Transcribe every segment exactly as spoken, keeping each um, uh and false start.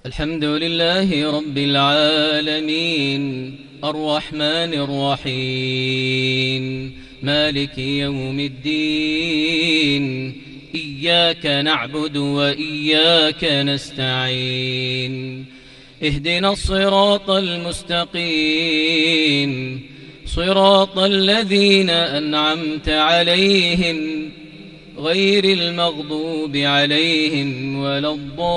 الحمد لله رب العالمين الرحمن الرحيم مالك يوم الدين إياك نعبد وإياك نستعين اهدنا الصراط المستقيم صراط الذين أنعمت عليهم غير المغضوب عليهم ولا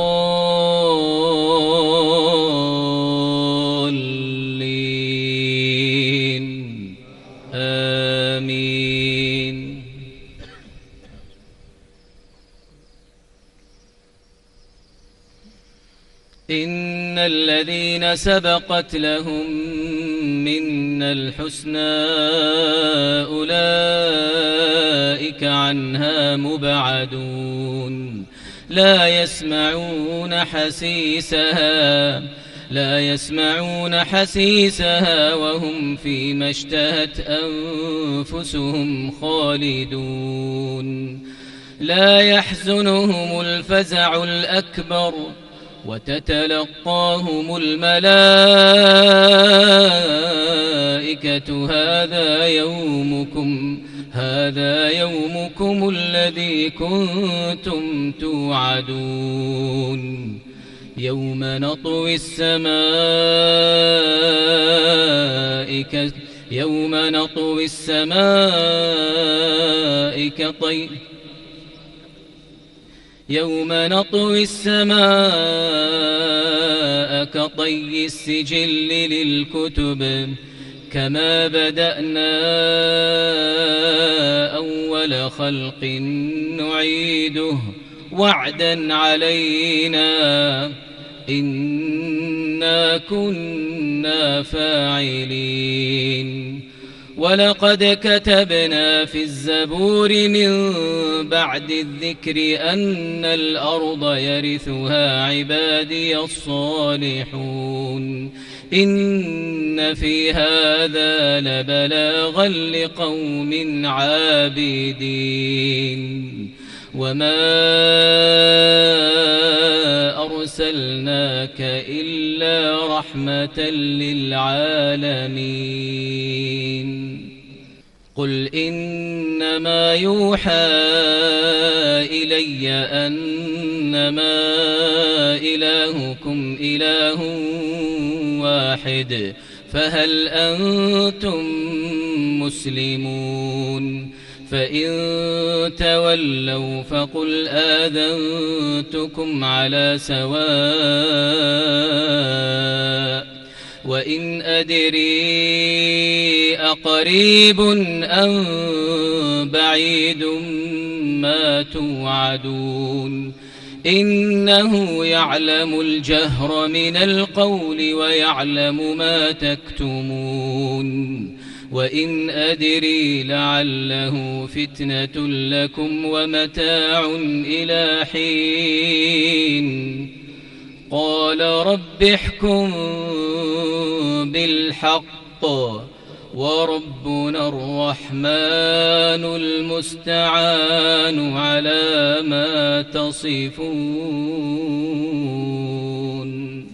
الضالين آمين. إن الذين سبقت لهم منا الحسنى أولئك عنها مبعدون لا يسمعون حسيسها لا يسمعون حسيسها وهم فيما اشتهت أنفسهم خالدون لا يحزنهم الفزع الأكبر وتتلقاهم الملائكة هذا يومكم هذا يومكم الذي كنتم توعدون يوم نطوي السماء يوم نطوي السماء كطي يوم نطوي السماء كطي السجل للكتب كما بدأنا أول خلق نعيده وعدا علينا إنا كنا فاعلين ولقد كتبنا في الزبور من بعد الذكر أن الأرض يرثها عبادي الصالحون إن في هذا لبلاغا لقوم عابدين وما أرسلناك إلا رحمة للعالمين قل إنما يوحى إلي أنما إلهكم إله واحد فهل أنتم مسلمون فإن تولوا فقل آذنتكم على سواء وإن أدري أقريب أم بعيد ما توعدون إنه يعلم الجهر من القول ويعلم ما تكتمون وإن أدري لعله فتنة لكم ومتاع إلى حين قال رب احكم بالحق وربنا الرحمن المستعان على ما تصفون.